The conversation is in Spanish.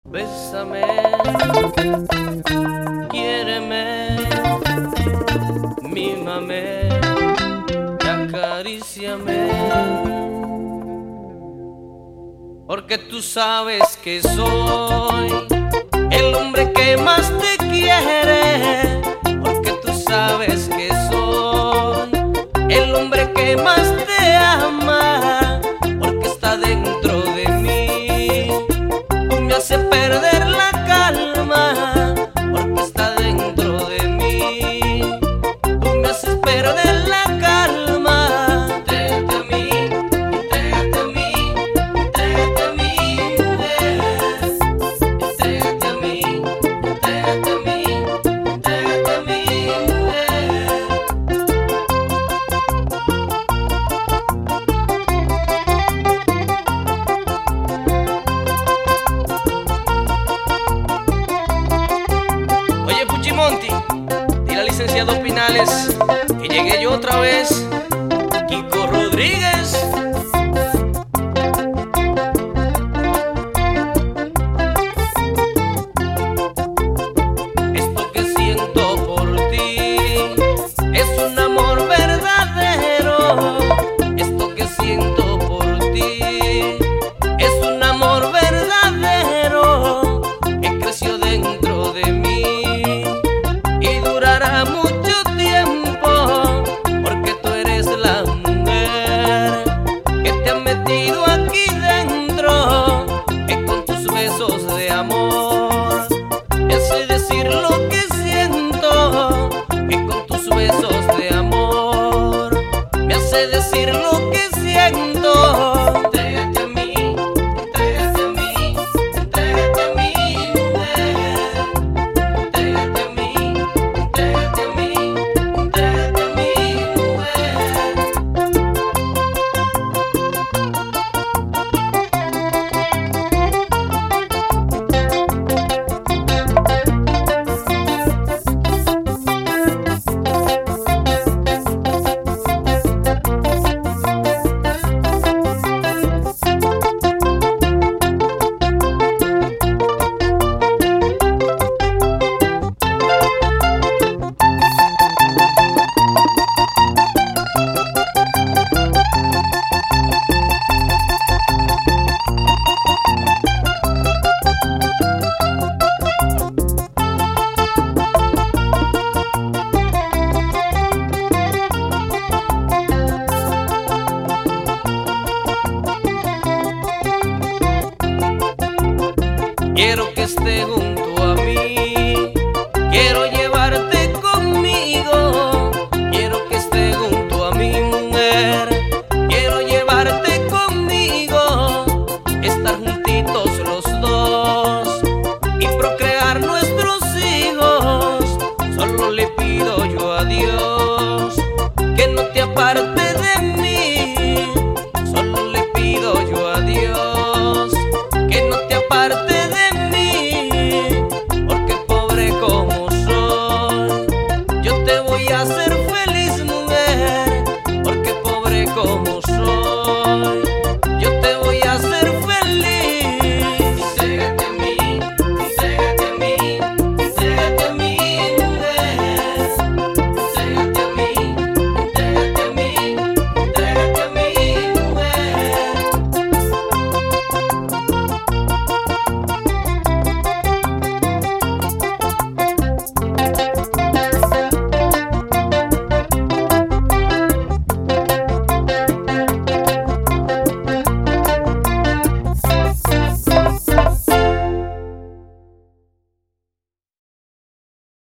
Bésame, quiéreme, mímame y acaríciame, porque tú sabes que soy el hombre que más te quiere, porque tú sabes que soy el hombre que más te ama, porque está dentro de mí. Tú me haces perder la calma, porque está dentro de mí. Tú me haces perder la calma. Entrégate a mí, entrégate a mí, entrégate a mí, mujer. Entrégate a mí, entrégate a mí, entrégate a mí, mujer. Oye, Puchimonti, dile al licenciado Pinales que llegué yo otra vez, Kiko Rodríguez. Esto que siento por ti es un amor verdadero. Esto que siento por ti es un amor verdadero que creció dentro de mí y durará mucho tiempo, porque tú eres la mujer que te ha metido aquí dentro, que con tus besos de amor me hace decir lo que siento, que con tus besos de amor me hace decir lo que siento. Entrégate a mí, entrégate a mí, entrégate a mí, mujer. Entrégate a mí, entrégate a mí, entrégate a mí, mujer. Quiero que esté junto a mí